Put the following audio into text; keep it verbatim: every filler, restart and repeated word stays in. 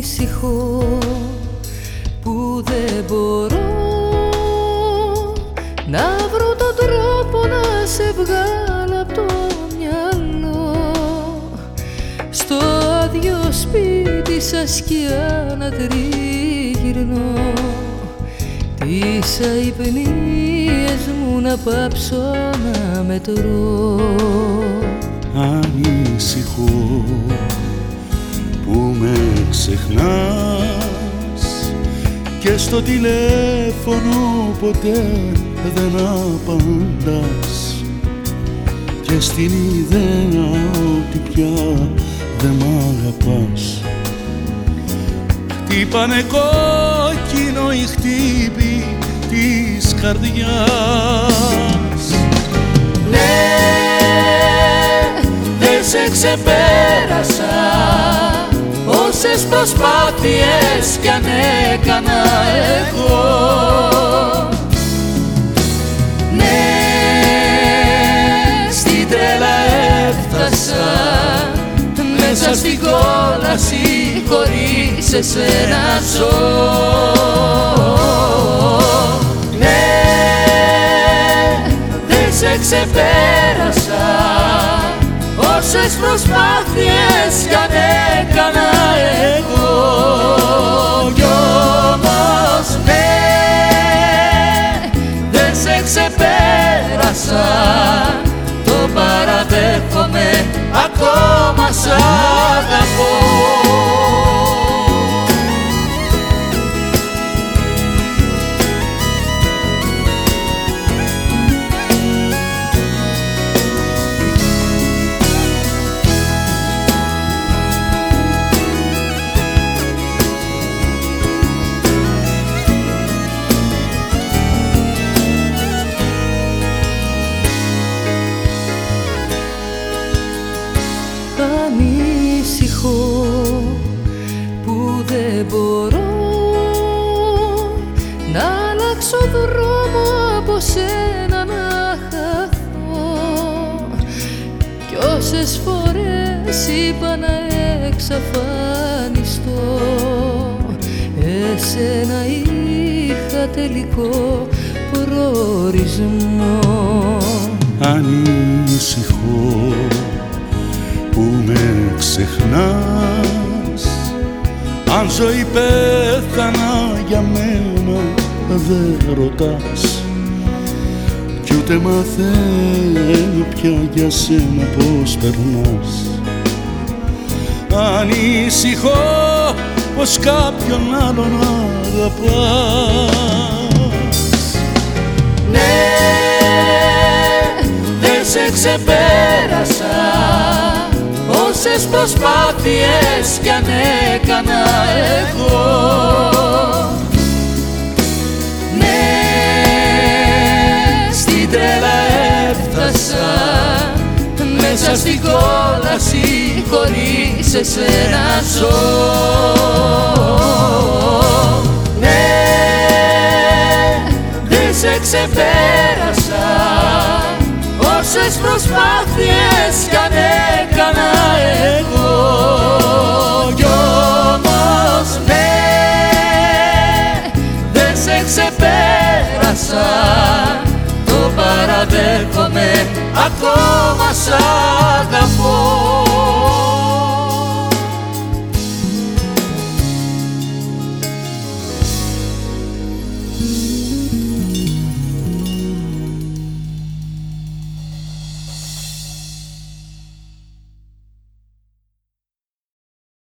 ανησυχώ που δεν μπορώ να βρω τον τρόπο να σε βγάλω απ' το μυαλό. Στο άδειο σπίτι σαν σκιά να τριγυρνώ, τις αϊπνίες μου να πάψω να μετρώ. Ανησυχώ που με ξεχνάς και στο τηλέφωνο ποτέ δεν απαντάς και στην ιδέα ότι πια δεν μ' αγαπάς. Χτύπανε κόκκινο οι χτύποι της καρδιάς. Ναι, δεν σε ξεπέρασα όσες προσπάθειες κι αν έκανα εγώ. Ναι, στην τρέλα έφτασα μέσα στην κόλαση, χωρίς εσένα ζω. Ναι, δεν σε ξεπέρασα όσες προσπάθειες κι αν έκανα εγώ. Κι όμως ναι, δεν σε ξεπέρασα, το παραδέχομαι, ακόμα σ' αγαπώ. Ανησυχώ που δεν μπορώ να αλλάξω δρόμο, από σένα να χαθώ. Κι όσες φορές είπα να εξαφανιστώ, εσένα είχα τελικό προορισμό. Ανησυχώ που με ξεχνάς, αν ζωή πέθανα για μένα δεν ρωτάς κι ούτε μαθαίνω πια για σένα πώς περνάς. Ανησυχώ πως κάποιον άλλον αγαπάς. Ναι, δεν σε ξεπέρασα όσες προσπάθειες κι αν έκανα εγώ. Ναι, στην τρέλα έφτασα μέσα στην κόλαση, χωρίς εσένα ζω. Ναι, δεν σε ξεπέρασα όσες προσπάθειες κι αν έκανα εγώ. Κι όμως ναι, δεν σε ξεπέρασα, το παραδέχομαι, ακόμα σ' αγαπώ.